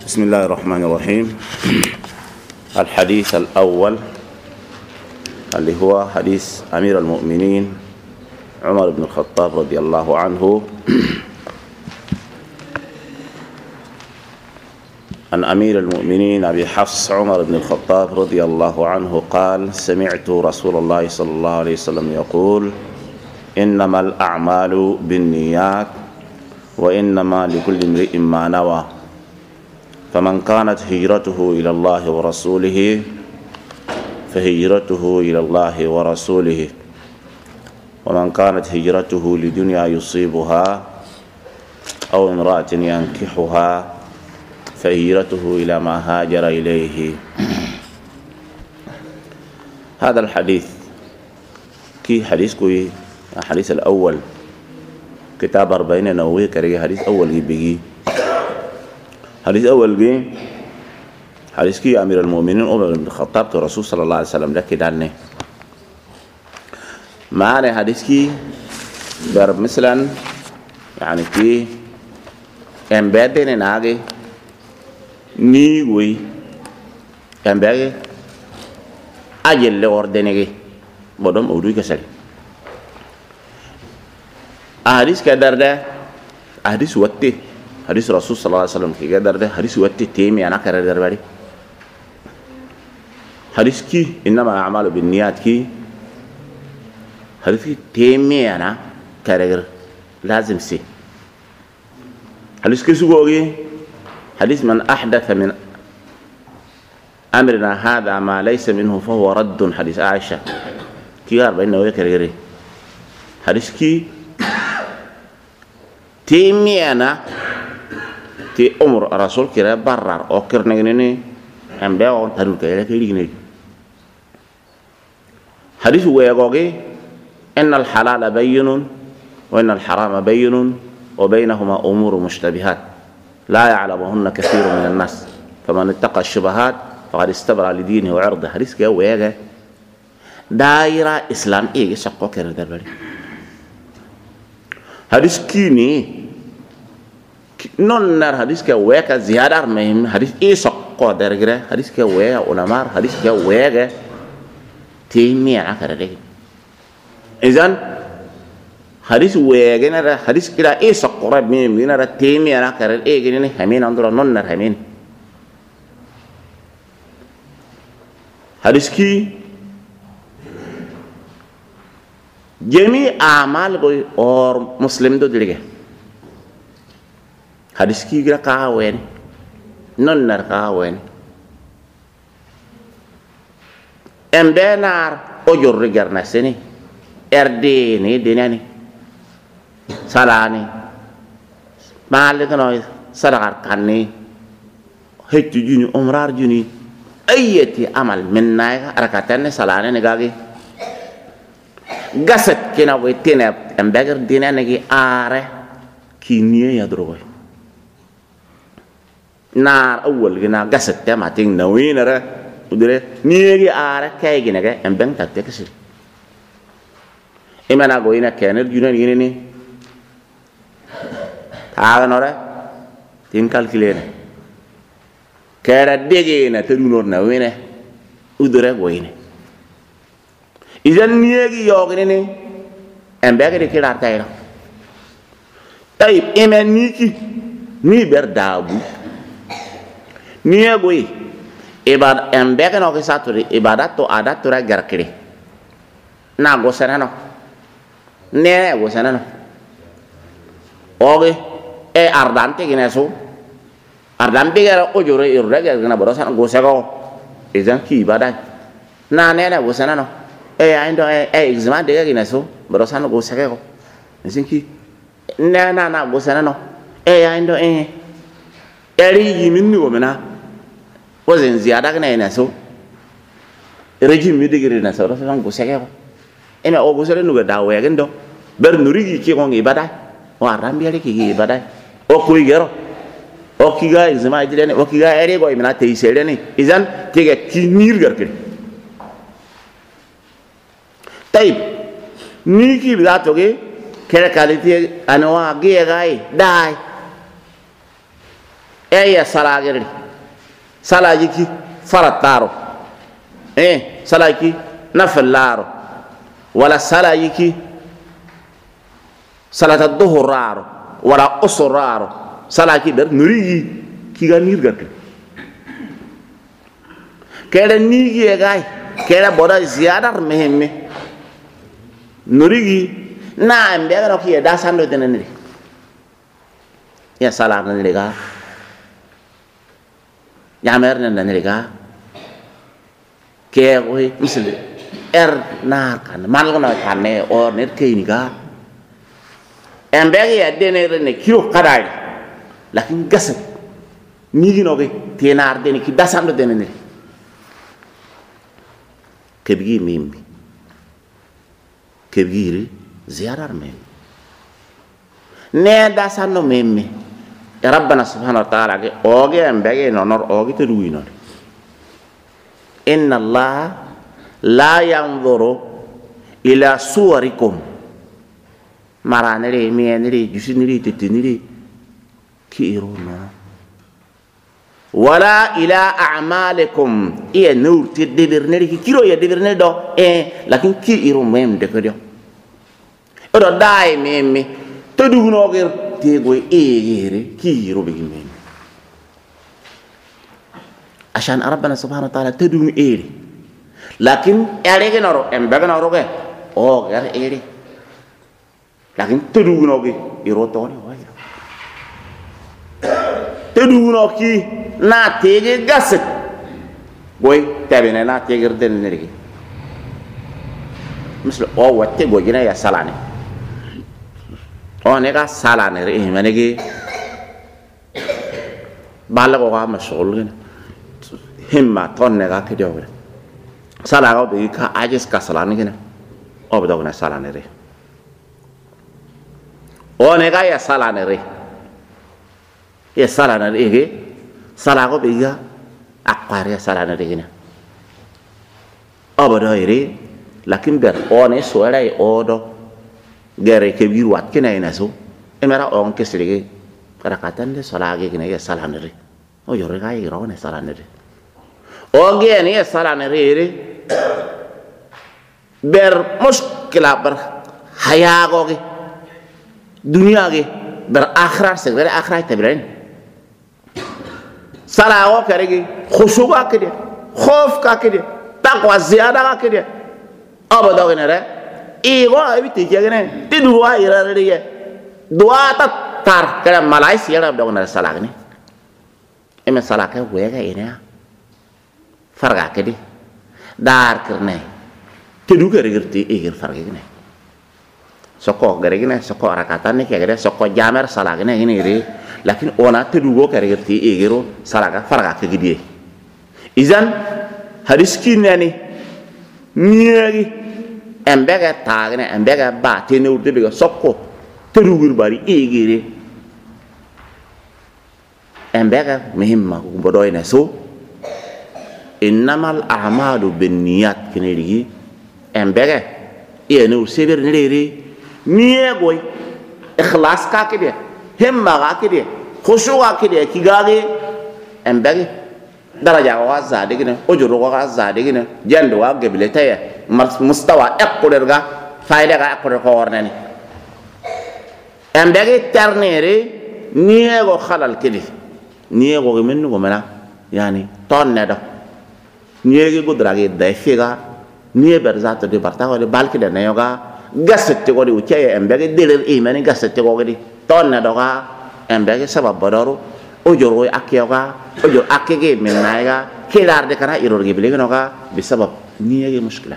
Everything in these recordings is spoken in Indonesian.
بسم الله الرحمن الرحيم. الحديث الأول اللي هو حديث أمير المؤمنين عمر بن الخطاب رضي الله عنه عن أمير المؤمنين أبي حفص عمر بن الخطاب رضي الله عنه قال: سمعت رسول الله صلى الله عليه وسلم يقول: إنما الأعمال بالنيات وإنما لكل امرئ ما نوى، فمن كانت هجرته إلى الله ورسوله فهجرته إلى الله ورسوله، ومن كانت هجرته لدنيا يصيبها أو امرأة ينكحها فهجرته إلى ما هاجر إليه. هذا الحديث كي حديث كوي الحديث الأول كتاب 40 نووي كريه حديث أول بيجي حديث أول جي حديث كي أمير المؤمنين عمر بن الخطاب كرسول صلى الله عليه وسلم لك دانه معنا حديث كي بر مثلا يعني كي امبادين ناقي نيوي امبادي أجل لوردنيجي بدم أودوي كسر أحاديث كدر ده أحاديث وقتي حديث رسول صلى الله عليه وسلم كدر ده حديث وقتي تيمي أنا كرر درباري حديث كي إنما أعمال بالنيات كي حديث كي تيمي أنا كرر لازم سي حديث كي سوغي حديث من أحدث من أمرنا هذا ما ليس منه فهو رد حديث عائشة كي 40 نووي كرر حديث كي تيمي أنا تي أمر رسول كرا برر أو كرنيني أم بيعون تنو كيلا كيليني حديث ويقولي إن الحلال بين وإن الحرام بين وبينهما أمور مشتبهات لا يعلمهن كثير من الناس فمن اتقى الشبهات فقد استبرأ لدينه وعرضه. حديث كي ويقولي دائرة إسلام إيه سقو كرا دربالي حديث كيني نون نار حديث كي ويكا زيادة مهم حديث إيه سقو درجة حديث كي ويا علماء حديث كي ويا تيمي أنا كردي. إذن حديث ويا جنا حديث كلا إيه سقو رب مين جنا تيمي أنا كرد إيه جنا همين عندنا نون نار همين حديث كي جميع أعمال کوئی اور مسلم دو دلگے حدیث کی گرا کہا ہوئے نون نر کہا ہوئے امبینار اجر رگرنا سنی اردینی دینانی سالانی مالکنوی صدقار کنی حج جونی عمرار جونی ایتی عمل من نائگا رکاتن سالانی نگاگی gaset kina we tene embeger dina negi are kinie ya droy nar awol gina gaset te mating nawina ra udire niegi are kay gina ga embeng tatte kesi imana go ina kener junan gine ni taga nore tin calculere kera dege na terunor nawine udire go ine إذن نيجي يوغنيني أمبارح كده أرتايرا طيب إما نيكي نيبر دابو نيجوي إباد أمبارح نوكي ساتوري إبادات تو عادات تورا غركري نا غوسنا نو نه غوسنا نو أوكي أردانتي كناسو أردانتي كنا أجوري إرجع كنا براسان غوسكو إذن كي إبادات نا نه غوسنا نو عندو examen دقيقة كناسو براسان غوسكو إذن كي na غوسنا نو عندو أري يمين ومنا وزن زيادة كنا يناسو رجيم يدقيقة ناسو براسان غوسكو إما أو غوسكو نوغا داوية كندو برنوري كي كونغ إبادة وارام بيالي كي إبادة أو كوي غيرو أو كيغا examen إجلاني أو كيغا أري غوي منا تيسيراني إذن تيغا كي نير غركري طيب نيكي بذاتوكي كده كاليتي أنواع جيه غاي داي أي سلاغير sala yiki farataro sala yiki nafilaro wala sala yiki salata dhuhraro wala usraro sala ki ber nuri ki ga nirga kede nigi e gay kede boda ziyadar mehemme nurigi na ambe ga ki da sando denani ya sala nan lega ya mer nan lega ke oi misle na kan mal na kan ne or net ke ni ga ambe ya denere ne kilo kadai lakin gasat nigi no ge tenar den ki da sando denani kebgi mimbi kebgiri ziyarar mimbi ne da sanno mimbi ya rabbana subhanahu wa ta'ala ge oge ambege nonor oge te duino inna allaha la yanzuru ila suwarikum maranere mienere jusinere tetinere ki irona wala ila a'malikum iya nur ti debirneri ki kiro ya debirne do lakin ki iru mem de ko do odo dai memi to duguno ger te go yere ki iru be mem ashan rabbana subhanahu wa ta'ala tadum ere lakin ere ge noro em be noro ge o ger ere lakin to duguno ge iru to ne wa to duguno ki na tege gaset boy tabene na tege den nergi mislo o watte go gina ya salane o ne ga salane re manegi balla go ga mashghul gina himma tonne ga kedo gina sala go be ka ajis ka salane gina o bodo gina salane re o ne ga ya salane re ya salane re ge sala ko biga akwari sala na digina obodo ire lakin ber one so era odo gere ke biru wat kina ina so emera on kesrige karakatan de sala ge kina ya sala na re o yore ga iro ne sala na re o ge ne ya sala na re ber muskila ber haya go ge dunia ge ber akhirat se ber akhirat tabren sala wo karegi khushu ka kede khof ka kede taqwa ziyada ka kede abada genere e go abiti jegene ti duwa ira rege duwa ta tar kala malaysia ra dogna sala gene eme sala ka wega ina farga kede dar kirne ti du gerti e ger farga gene soko geregene soko rakatan ne kegede soko jamer sala gene ini ri lakin ona tedugo karigati egero salaga farga kegidie izan hadiski nani niegi embega tagne embega ba tene urde be sokko tedugur bari egere embega muhimma ko bodoy ne so innamal a'malu binniyat kiniri embega ene useber nere niegoi ikhlas ka kede himma ga kide khushu ga kide kigage embege daraja wa zade gine ojuro ga zade gine jando wa gebleta ya mustawa aqder ga fayda ga aqder ko warnani embege ternere niego khalal kide niego men go mena yani tonne do niege go drage da figa nie berzato de bartago de balki de neyoga gasette ko de uceye embege deler imani gasette ko gedi tonna doga embege sabab bodoro ojoro akyoga ojor akege menaiga kelar de kana iror ge bilege noga bisabab niyege mushkila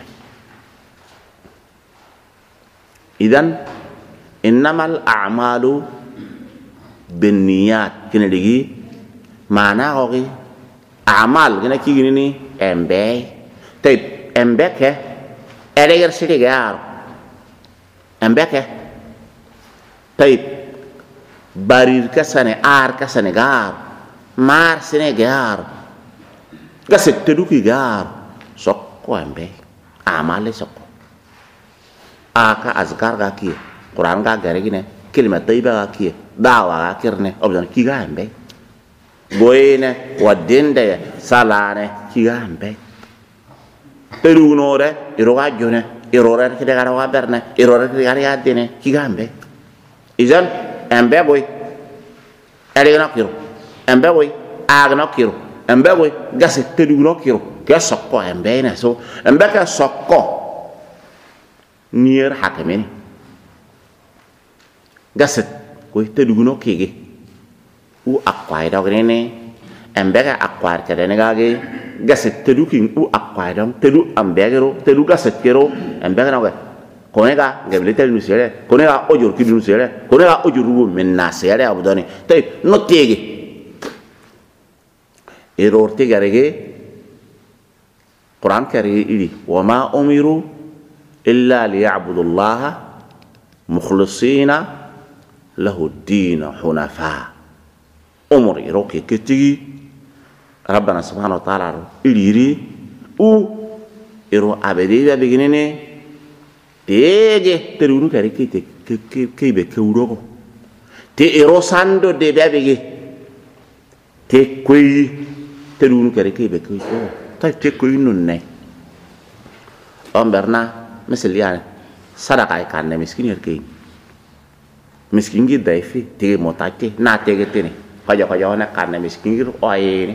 idan innamal a'malu binniyat kene digi mana gogi a'mal gina kigini ni embe tayib embeke eleger siligar embeke tayib barir kasane ar kasane gar mar sene gar gaset teduki gar sokko embe amale sokko aka azkar ga ki quran ga gare gine kelma tayyiba ga ki dawa ga kirne obdan ki ga embe boyene wadende salane kigambe perunore iroga jone irore kide gara wa berne irore kide gara ya dene kigambe izan embe boy elegna kiro embe boy agna kiro embe boy gase peruno kiro ke sokko embe na so embe ka sokko nier hakemeni gase ko teduno kege u akwai da grene embe ka akwar ka dene gage gase tedukin u akwai dong tedu ambegero tedu gase kero embe ka nawe konega ngeblete nusere konega ojur kidu nusere konega ojuru menna sere abudani tay no tege error te garege Quran kari ini wa ma umiru illa liya'budu Allah mukhlisina lahu ad-din hunafa umur iroke ketigi rabbana subhanahu wa ta'ala iliri u iro abedi beginene tege terunu kari kebe kewuro te ero sando de bebege te koyi terunu kari kebe kewuro tay te koyi nunne omberna misal yani sadaka kanne miskin yerke miskin gi daifi te motate na tege tene kaja na kanne miskin gi oyene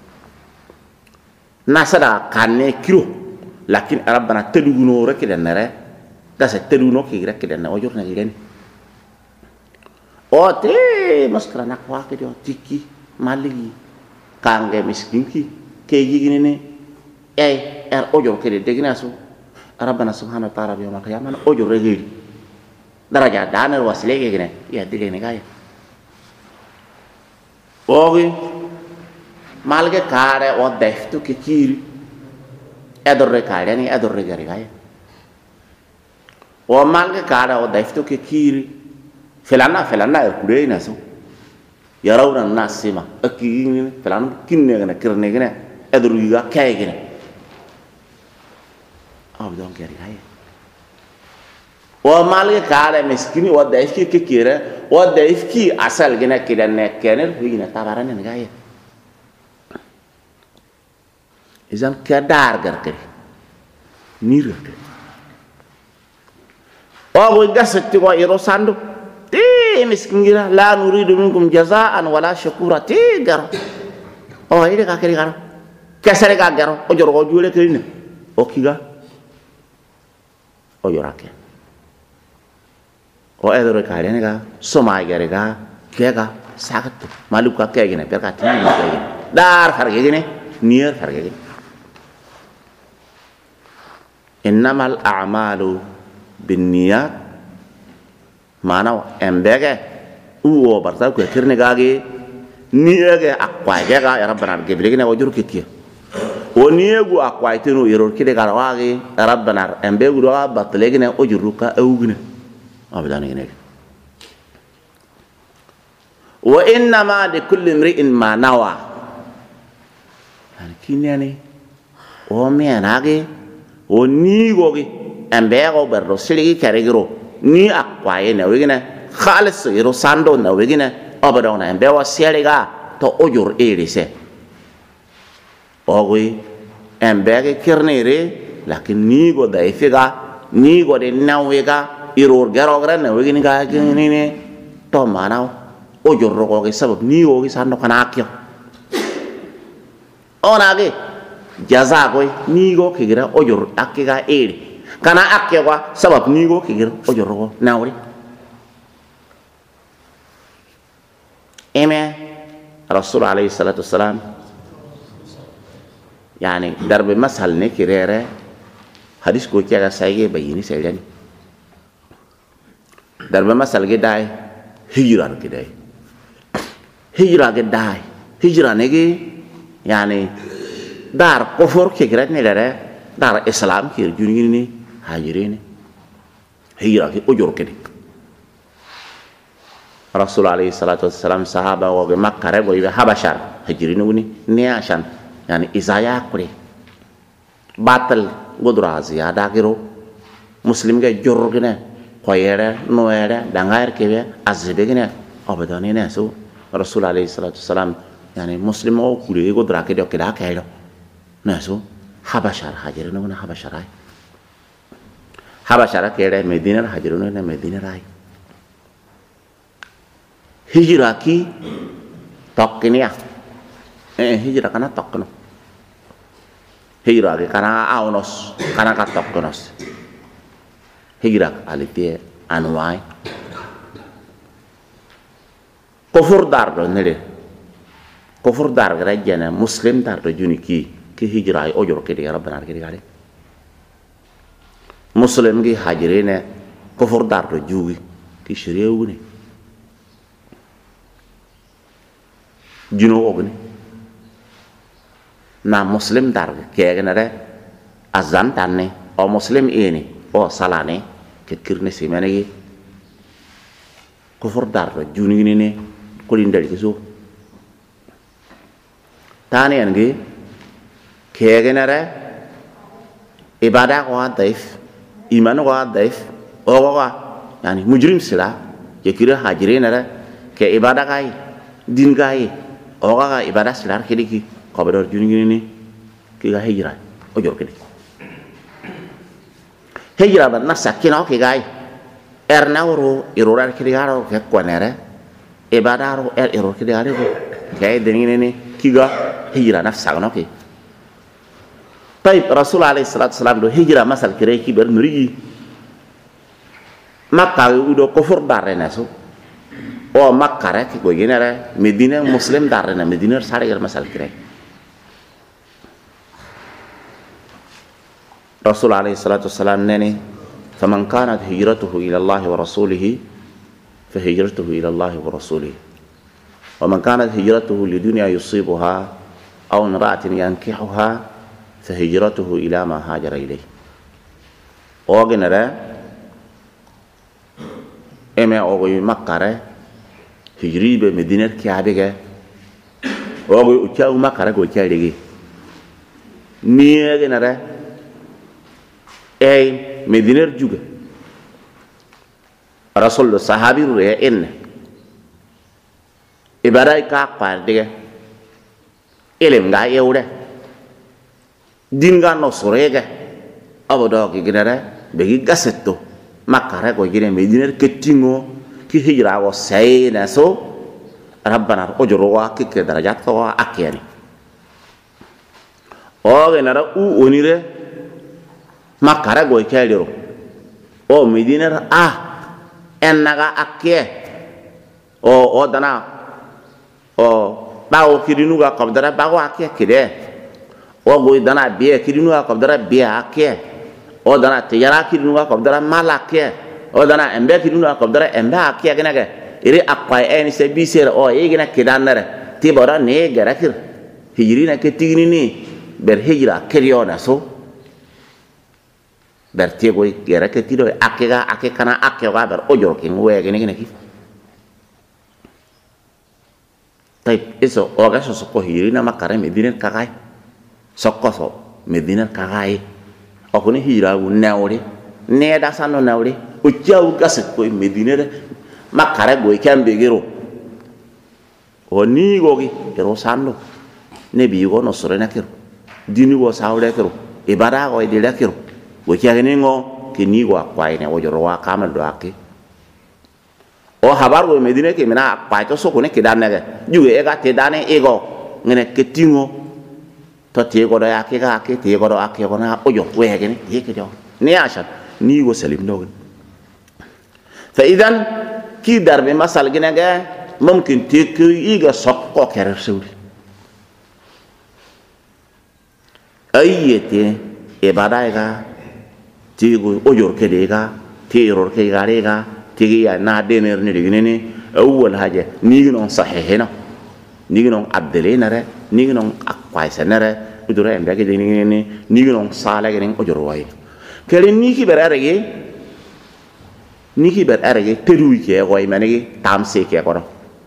na sadaka kanne kilo lakin rabbana teduguno rek den nere gasa teduno ki rek den o jorna gilen o te maskara nak wa ke do tikki maligi kange miskin ki ke yigine o jor ke de degina su rabbana subhanahu wa ta'ala bi yawmal qiyamah o jor regeli daraja danar wasle ke gine ya digene gaya ogi malge kare o deftu ke kiri edorre kare ni edorre gari gaya o malge kare o deftu ke kiri felana kurena su yarawna nasima akini felan kinne gane kirne gane edru ga kay gane abdon gari gaya o malge kare miskini o defki ke kire o defki asal gane kidanne kenel hina tabarane gaya izan kadar garke nira o go gasati ko iro sandu te miskingira la nuridu minkum jazaan wala shukura te gar o ide ka kiri gar kesere ka gar o joro go jule kirine o kiga o yorake o edore ka rene ga soma gare ga kega sakatu maluka kegene perka tini kegene dar harge gene nier harge gene innamal a'malu binniyat mana embege uwo barta ko kirne gage niege akwa ga ya rabbana geblege ne wajur kitia o niegu akwa tinu iror kide ga wage rabbana embegu do batlege ne ojuruka awgne abdan ne wa inna ma li kulli imri'in ma nawa kinene o menage o nigoge embego berro siligi karegiro ni akwaye na wegina khalis iro sando na wegina obadona embewa sialiga to ojur irise ogui embege kirnere lakin ni go da ifiga ni go de nawega iror garogre na wegina ga gine to manaw ojur rogo ge sabab ni go ge sando kana akyo onage jaza goy ni go kigira ojur akiga iri kana akya wa sabab ni go kigir o jorgo nawri eme rasul alayhi salatu wassalam yani darbe masal ne kirere hadis ko kiya sayge bayini sayani darbe masal ge dai hijra ge dai hijra ne ge yani dar kufur kigira ne dare dar islam kir juni ni hajirin hijrah ki ujur kedi rasul alayhi salatu wassalam sahaba wa makkah re boy habashar hajirin uni niashan yani izaya kure batal godra ziyada giro muslim ge jor gene koyere noere dangair kebe azbe gene obadani ne so rasul alayhi salatu wassalam يعني مسلم او كوري يقول راكي دو كده كايلو ناسو حبشار هاجرنا ونا حبشاراي حبشارا كده مدينة هاجرنا ونا مدينة راي هجرة كي تقنيا هجرة كنا تقنو هجرة كي كنا أونس كنا كتقنوس هجرة على أنواع كفر دار نلي كفر دار رجعنا مسلم دار رجوني كي هجرة أجر كده يا ربنا كده عليه مسلم كي هاجرين كفر دار رجوي كي شريعوني جنو أغني na muslim dar kegene re azan tanne o muslim ini o salane ke kirne simene kufur dar juni ni ne kulin dari kesu tane ange kegene re ibadah ko daif iman ko daif o ko yani mujrim sila je kira hajirin re ke ibadah kai din kai o ka ibadah silar kidiki kabar juni ni kita hijrah, ojor kini. Hijrah benar sakin oke gai. Nauru iruran kiri garo ke kuanere, ibadaru irur kiri garo ke dengan ini kita hijrah nafsak oke. Tapi Rasulullah SAW do hijrah masal kiri kiber nuri. Maka udah kufur darena so. Oh Makkah re ki gini re Medina Muslim darena Medina sari masal kiri. رسول عليه الصلاة والسلام نني فمن كانت هجرته إلى الله ورسوله فهجرته إلى الله ورسوله ومن كانت هجرته لدنيا يصيبها أو امرأة ينكحها فهجرته إلى ما هاجر إليه أوغن را إما أوغي مكة را هجري بمدينة كعبة أوغي أتشاو مكة را قوي كعبة نيغن را Medina juga Rasul sahabi ruya enne ibarai ka pardiga ilm ga yewde dinga no sorega abodo ki ginara begi gasetto makare ko gine Medina kettingo ki hijra wo sayna so rabbana ojoro wa ki darajat ko akiyani o genara u onire makara goy keliro o Medina ennaga akke o dana o bawo kirinuga kabdara bawo akke kide o goy dana biye kirinuga kabdara biye akke o dana tijara kirinuga kabdara malakke o dana embe kirinuga kabdara embe akke genage iri akwa eni se biser o yigina kidanare tibora ne garakir hijrina ke tigini ni ber hijra keriona so berarti gue kira ketido ake kana ake ber ojor king we gini ki tapi eso oga so ko hirina makare Medina kakai sokko so Medina kakai aku ni hira u nawre ne da sano nawre o jaw gaset ko Medina makare gue kan begero o ni gogi ero sando ne bi go no sore nakiro dini go sawle kiro ibada go de lakiro wajahnya ngo kini gua kuai ne wajoro wa kamar do aki o habar go Medina ke mina pa to so ko ne kidan ne juga ega te dane ego ngene ketingo to te go do aki ga aki te go do aki ko na ojo we gene ye ke do ne ashan ni go salim do fa idan ki darbe masal gene ga mumkin te ke iga sokko kere sewri ayete ibada ga tigo ojor kedega tiror ke garega tigi ya na dener ni digini awwal haja ni non sahihena ni non abdelena re ni non akwaisa nare udure embe ke digini ni non sala ke ning ojor way kere ni ki berarege teru ke way manegi tamse ke ko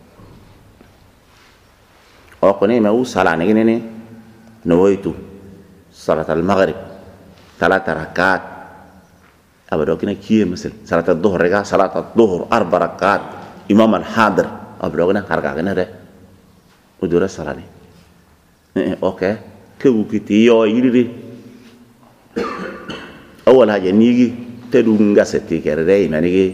o ko ne ma u sala ne ne nawaitu salat al maghrib 3 rakaat abado kina kiye misal salat ad-dhuhr ga salat ad-dhuhr 4 rakaat imam al-hadir abado kina harga kina de udura salani okay ke wukiti yo yiri awal haja nigi tedu ngaseti kere manigi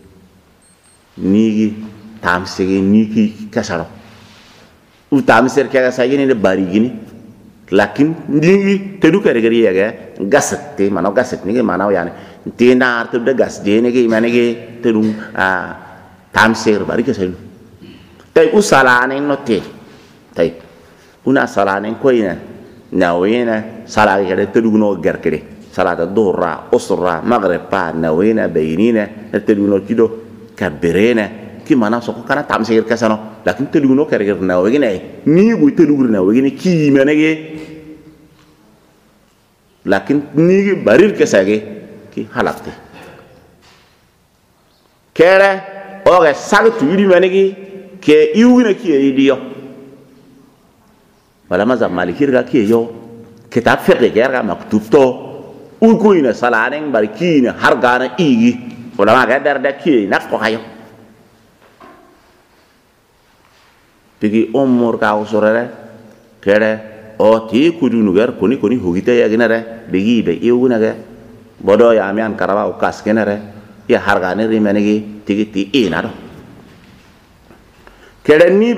nigi tamsigi nigi kasaro u tamser kaga sagini de bari gini lakin nigi tedu kere gari yaga gaseti mano gaset nigi mano yani tina artu de gas de nigi manigi tedu tamser bari kasalu tay usalane notte tay una salane koina nawina salage kere tedu no garkere salata dhuhra usra maghrib pa nawina baynina tedu no kido kabirena ki mana soko kana tamsir kasano lakin tedu no kere nawina ni bu tedu nawina ki menege lakin ni barir kasage ki halakte kere oge sagtu yiri menege ke iwina ki idiyo wala mazhab maliki ga ki yo kitab fiqh ga maktub to ukoina salanen barkina har gana igi wala ma ga darda ki nak ko hayo tigi umur ka usurere kere o ti kudunu gar koni hugite ya ginare bigi be iwuna ga bodo ya mian karaba o kas genare ya har gana ri menegi tigi ti ina do kere ni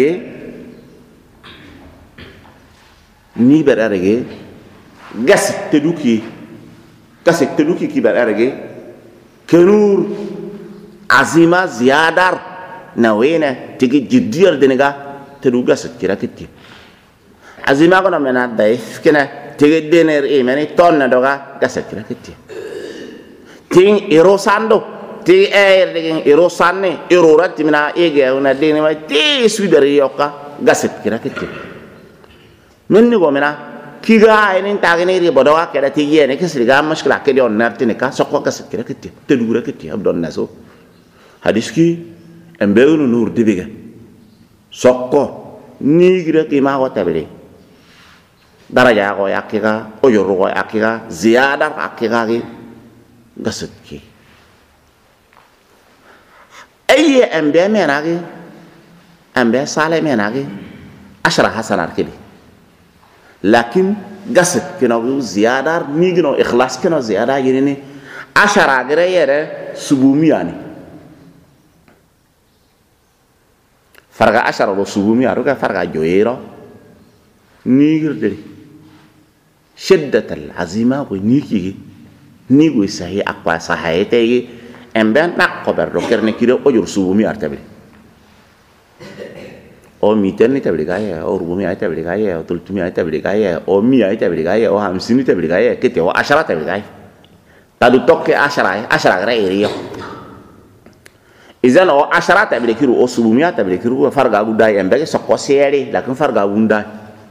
berarege gas teduki ki berarege kenur azima ziyadar nawena tigi jiddiyar denega tedu gas kira kitti azima kono mena dai kena tigi dener meni tonna doga gas kira kitti ting irosando ti degen irosanne irorati mina ege una deni ma ti swidari yoka gas kira kitti menni go mena kiga enen tagene ri bodowa keda ti yene kisri ga mushkila kedi on nartini ka sokko ka sikira kitti te dugura kitti abdon naso hadiski embewnu nur dibiga sokko ni gira ki ma wata bele daraja go yakika o yoru go yakika ziyada yakika gi gasutki ayi embe menagi embe sale menagi ashara hasanat kidi lakin gaset kino ziyadar ni gino ikhlas kino ziyada yini ashara gere yere subumi yani farga ashara lo subumi aruga farga joyero ni girde shiddat al azima ko niki ni go sahi akwa sahayete yi emben nakko berro kerne kiro ojur subumi artabe o miten tabli gaya o rubumi ay tabli gaya o tultumi ay tabli gaya o mi ay tabli gaya o hamsini tabli gaya kete o ashara tabli gaya tadu tokke ashara gara iriyo izan o ashara tabli kiru o subumi ay tabli kiru farga gudai embege sokko sere lakin farga gundai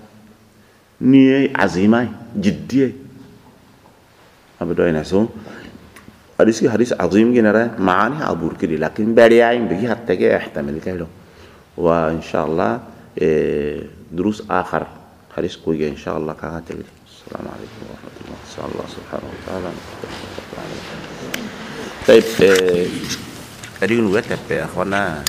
ni azimai jiddiye abdo ina so hadis azim ginara maani abur kidi lakin bari ay bigi hatta ke ihtamal kaylo وإن شاء الله دروس آخر حديث كوية إن شاء الله كهاتل. السلام عليكم ورحمة الله. نسأل الله سبحانه وتعالى. طيب أريد أن أقول يا أخوانا